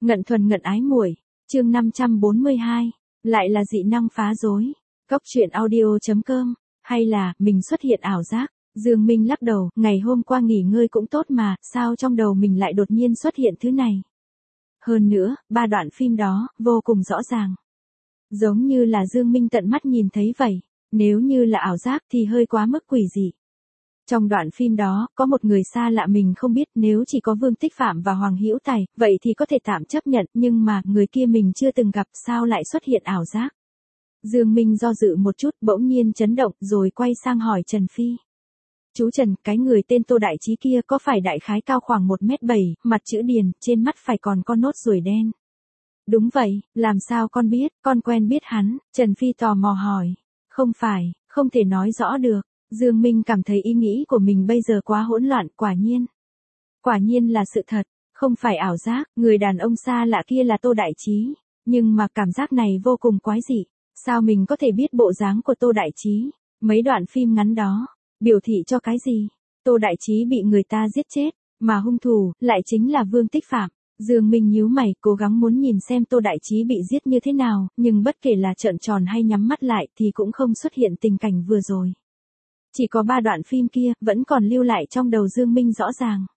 Ngận thuần ngận ái muội, chương 542, lại là dị năng phá rối. Cóc truyện audio.com, hay là mình xuất hiện ảo giác? Dương Minh lắc đầu, ngày hôm qua nghỉ ngơi cũng tốt mà, sao trong đầu mình lại đột nhiên xuất hiện thứ này? Hơn nữa, 3 đoạn phim đó, vô cùng rõ ràng. Giống như là Dương Minh tận mắt nhìn thấy vậy, nếu như là ảo giác thì hơi quá mức quỷ dị. Trong đoạn phim đó, có một người xa lạ mình không biết, nếu chỉ có Vương Tích Phạm và Hoàng Hữu Tài, vậy thì có thể tạm chấp nhận, nhưng mà, người kia mình chưa từng gặp, sao lại xuất hiện ảo giác? Dương Minh do dự một chút, bỗng nhiên chấn động, rồi quay sang hỏi Trần Phi. Chú Trần, cái người tên Tô Đại Trí kia có phải đại khái cao khoảng 1m7, mặt chữ điền, trên mắt phải còn con nốt ruồi đen? Đúng vậy, làm sao con biết, con quen biết hắn, Trần Phi tò mò hỏi. Không phải, không thể nói rõ được. Dương Minh cảm thấy ý nghĩ của mình bây giờ quá hỗn loạn, quả nhiên là sự thật, không phải ảo giác, người đàn ông xa lạ kia là Tô Đại Trí, nhưng mà cảm giác này vô cùng quái dị, sao mình có thể biết bộ dáng của Tô Đại Trí? Mấy đoạn phim ngắn đó, biểu thị cho cái gì? Tô Đại Trí bị người ta giết chết, mà hung thủ lại chính là Vương Tích Phạm. Dương Minh nhíu mày, cố gắng muốn nhìn xem Tô Đại Trí bị giết như thế nào, nhưng bất kể là trợn tròn hay nhắm mắt lại thì cũng không xuất hiện tình cảnh vừa rồi. Chỉ có 3 đoạn phim kia, vẫn còn lưu lại trong đầu Dương Minh rõ ràng.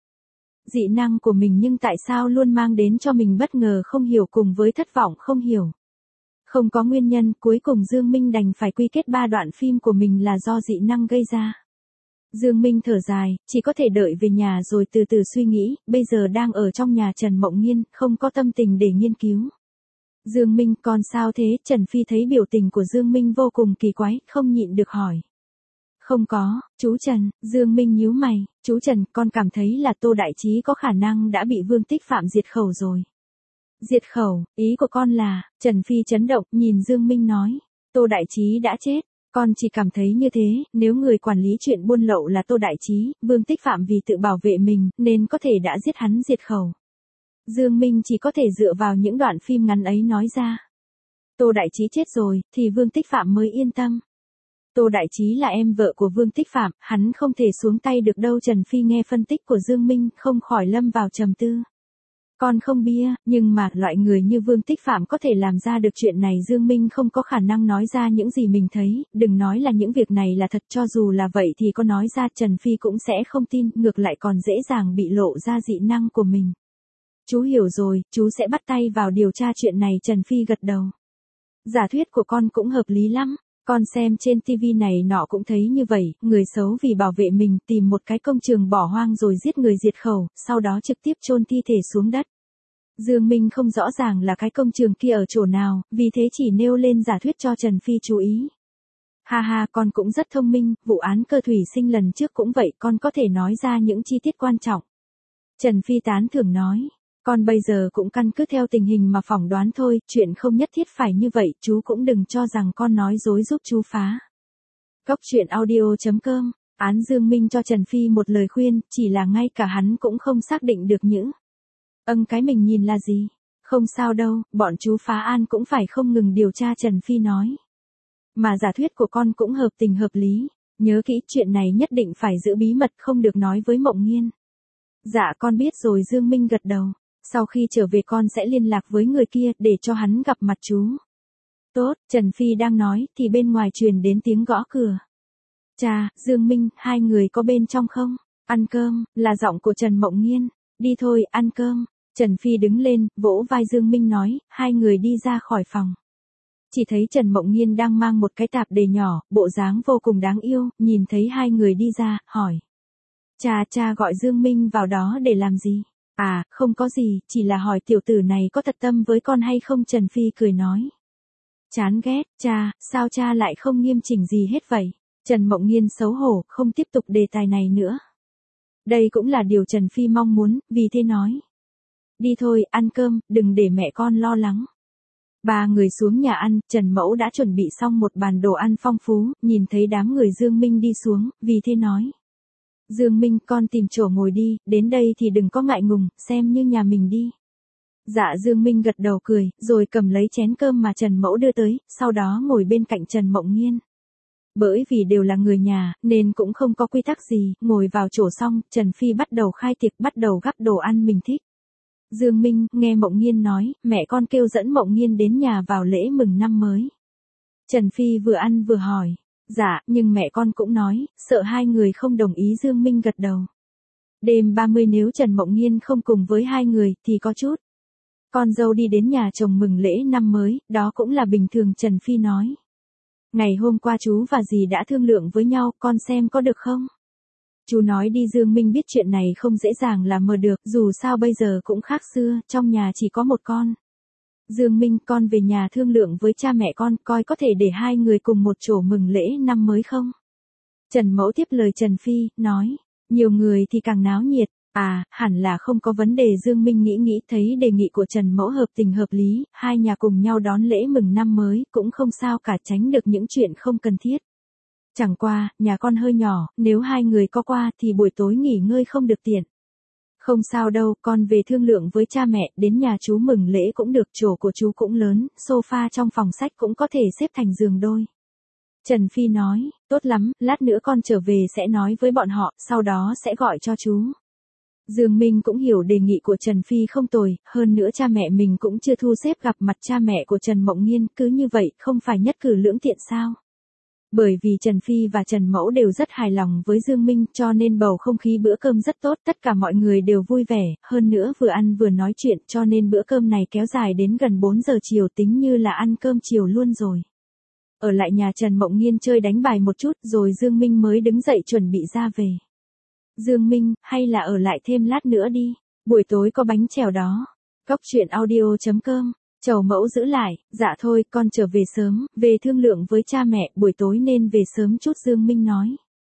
Dị năng của mình nhưng tại sao luôn mang đến cho mình bất ngờ không hiểu cùng với thất vọng không hiểu. Không có nguyên nhân, cuối cùng Dương Minh đành phải quy kết 3 đoạn phim của mình là do dị năng gây ra. Dương Minh thở dài, chỉ có thể đợi về nhà rồi từ từ suy nghĩ, bây giờ đang ở trong nhà Trần Mộng Nhiên, không có tâm tình để nghiên cứu. Dương Minh, con sao thế? Trần Phi thấy biểu tình của Dương Minh vô cùng kỳ quái, không nhịn được hỏi. Không có, chú Trần, Dương Minh nhíu mày, chú Trần, con cảm thấy là Tô Đại Trí có khả năng đã bị Vương Tích Phạm diệt khẩu rồi. Diệt khẩu, ý của con là, Trần Phi chấn động, nhìn Dương Minh nói, Tô Đại Trí đã chết, con chỉ cảm thấy như thế, nếu người quản lý chuyện buôn lậu là Tô Đại Trí, Vương Tích Phạm vì tự bảo vệ mình, nên có thể đã giết hắn diệt khẩu. Dương Minh chỉ có thể dựa vào những đoạn phim ngắn ấy nói ra. Tô Đại Trí chết rồi, thì Vương Tích Phạm mới yên tâm. Tô Đại Trí là em vợ của Vương Tích Phạm, hắn không thể xuống tay được đâu. Trần Phi nghe phân tích của Dương Minh, không khỏi lâm vào trầm tư. Con không bia, nhưng mà, loại người như Vương Tích Phạm có thể làm ra được chuyện này. Dương Minh không có khả năng nói ra những gì mình thấy, đừng nói là những việc này là thật, cho dù là vậy thì có nói ra Trần Phi cũng sẽ không tin, ngược lại còn dễ dàng bị lộ ra dị năng của mình. Chú hiểu rồi, chú sẽ bắt tay vào điều tra chuyện này. Trần Phi gật đầu. Giả thuyết của con cũng hợp lý lắm. Con xem trên TV này nọ cũng thấy như vậy, người xấu vì bảo vệ mình tìm một cái công trường bỏ hoang rồi giết người diệt khẩu, sau đó trực tiếp chôn thi thể xuống đất. Dương Minh không rõ ràng là cái công trường kia ở chỗ nào, vì thế chỉ nêu lên giả thuyết cho Trần Phi chú ý. Ha ha, con cũng rất thông minh, vụ án Cơ Thủy Sinh lần trước cũng vậy, con có thể nói ra những chi tiết quan trọng. Trần Phi tán thưởng nói. Con bây giờ cũng căn cứ theo tình hình mà phỏng đoán thôi, chuyện không nhất thiết phải như vậy, chú cũng đừng cho rằng con nói dối giúp chú phá. Cóc truyện audio.com, án Dương Minh cho Trần Phi một lời khuyên, chỉ là ngay cả hắn cũng không xác định được những. Cái mình nhìn là gì? Không sao đâu, bọn chú phá an cũng phải không ngừng điều tra. Trần Phi nói. Mà giả thuyết của con cũng hợp tình hợp lý, nhớ kỹ chuyện này nhất định phải giữ bí mật, không được nói với Mộng Nhiên. Dạ con biết rồi. Dương Minh gật đầu. Sau khi trở về con sẽ liên lạc với người kia, để cho hắn gặp mặt chú. Tốt, Trần Phi đang nói, thì bên ngoài truyền đến tiếng gõ cửa. Chà, Dương Minh, hai người có bên trong không? Ăn cơm, là giọng của Trần Mộng Nhiên. Đi thôi, ăn cơm. Trần Phi đứng lên, vỗ vai Dương Minh nói, hai người đi ra khỏi phòng. Chỉ thấy Trần Mộng Nhiên đang mang một cái tạp đề nhỏ, bộ dáng vô cùng đáng yêu, nhìn thấy hai người đi ra, hỏi. Cha gọi Dương Minh vào đó để làm gì? À, không có gì, chỉ là hỏi tiểu tử này có thật tâm với con hay không. Trần Phi cười nói. Chán ghét, cha, sao cha lại không nghiêm chỉnh gì hết vậy? Trần Mộng Nhiên xấu hổ, không tiếp tục đề tài này nữa. Đây cũng là điều Trần Phi mong muốn, vì thế nói. Đi thôi, ăn cơm, đừng để mẹ con lo lắng. Ba người xuống nhà ăn, Trần Mẫu đã chuẩn bị xong một bàn đồ ăn phong phú, nhìn thấy đám người Dương Minh đi xuống, vì thế nói. Dương Minh, con tìm chỗ ngồi đi, đến đây thì đừng có ngại ngùng, xem như nhà mình đi. Dạ. Dương Minh gật đầu cười, rồi cầm lấy chén cơm mà Trần Mẫu đưa tới, sau đó ngồi bên cạnh Trần Mộng Nhiên. Bởi vì đều là người nhà, nên cũng không có quy tắc gì, ngồi vào chỗ xong, Trần Phi bắt đầu khai tiệc, bắt đầu gắp đồ ăn mình thích. Dương Minh, nghe Mộng Nghiên nói, mẹ con kêu dẫn Mộng Nghiên đến nhà vào lễ mừng năm mới. Trần Phi vừa ăn vừa hỏi. Dạ, nhưng mẹ con cũng nói, sợ hai người không đồng ý. Dương Minh gật đầu. Đêm 30 nếu Trần Mộng Nghiên không cùng với hai người, thì có chút. Con dâu đi đến nhà chồng mừng lễ năm mới, đó cũng là bình thường. Trần Phi nói. Ngày hôm qua chú và dì đã thương lượng với nhau, con xem có được không? Chú nói đi. Dương Minh biết chuyện này không dễ dàng là mờ được, dù sao bây giờ cũng khác xưa, trong nhà chỉ có một con. Dương Minh, con về nhà thương lượng với cha mẹ con, coi có thể để hai người cùng một chỗ mừng lễ năm mới không? Trần Mẫu tiếp lời Trần Phi, nói, nhiều người thì càng náo nhiệt. À, hẳn là không có vấn đề. Dương Minh nghĩ thấy đề nghị của Trần Mẫu hợp tình hợp lý, hai nhà cùng nhau đón lễ mừng năm mới, cũng không sao cả, tránh được những chuyện không cần thiết. Chẳng qua, nhà con hơi nhỏ, nếu hai người có qua thì buổi tối nghỉ ngơi không được tiện. Không sao đâu, con về thương lượng với cha mẹ, đến nhà chú mừng lễ cũng được, chỗ của chú cũng lớn, sofa trong phòng sách cũng có thể xếp thành giường đôi. Trần Phi nói, tốt lắm, lát nữa con trở về sẽ nói với bọn họ, sau đó sẽ gọi cho chú. Dương Minh cũng hiểu đề nghị của Trần Phi không tồi, hơn nữa cha mẹ mình cũng chưa thu xếp gặp mặt cha mẹ của Trần Mộng Nghiên, cứ như vậy không phải nhất cử lưỡng tiện sao? Bởi vì Trần Phi và Trần Mẫu đều rất hài lòng với Dương Minh, cho nên bầu không khí bữa cơm rất tốt, tất cả mọi người đều vui vẻ, hơn nữa vừa ăn vừa nói chuyện, cho nên bữa cơm này kéo dài đến gần 4 giờ chiều, tính như là ăn cơm chiều luôn rồi. Ở lại nhà Trần Mộng Nghiên chơi đánh bài một chút, rồi Dương Minh mới đứng dậy chuẩn bị ra về. Dương Minh, hay là ở lại thêm lát nữa đi, buổi tối có bánh chèo đó. Cóc truyện audio.com. Chầu Mẫu giữ lại, dạ thôi, con trở về sớm, về thương lượng với cha mẹ, buổi tối nên về sớm chút. Dương Minh nói.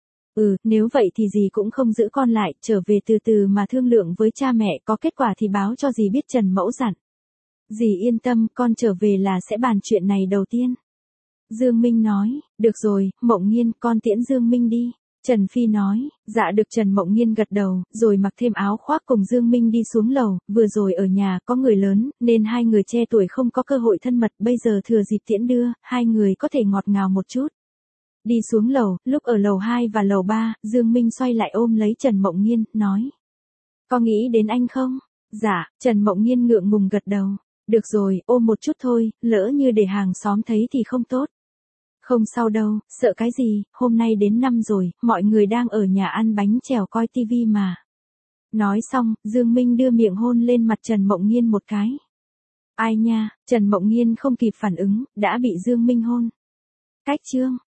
Nếu vậy thì dì cũng không giữ con lại, trở về từ từ mà thương lượng với cha mẹ, có kết quả thì báo cho dì biết. Trần Mẫu dặn. Dì yên tâm, con trở về là sẽ bàn chuyện này đầu tiên. Dương Minh nói, được rồi, Mộng Nghiên, con tiễn Dương Minh đi. Trần Phi nói, dạ được. Trần Mộng Nghiên gật đầu, rồi mặc thêm áo khoác cùng Dương Minh đi xuống lầu, vừa rồi ở nhà có người lớn, nên hai người trẻ tuổi không có cơ hội thân mật, bây giờ thừa dịp tiễn đưa, hai người có thể ngọt ngào một chút. Đi xuống lầu, lúc ở lầu 2 và lầu 3, Dương Minh xoay lại ôm lấy Trần Mộng Nghiên, nói. Có nghĩ đến anh không? Dạ, Trần Mộng Nghiên ngượng ngùng gật đầu. Được rồi, ôm một chút thôi, lỡ như để hàng xóm thấy thì không tốt. Không sao đâu, sợ cái gì, hôm nay đến năm rồi, mọi người đang ở nhà ăn bánh chèo coi tivi mà. Nói xong, Dương Minh đưa miệng hôn lên mặt Trần Mộng Nghiên một cái. Ai nha, Trần Mộng Nghiên không kịp phản ứng, đã bị Dương Minh hôn. Cách chương.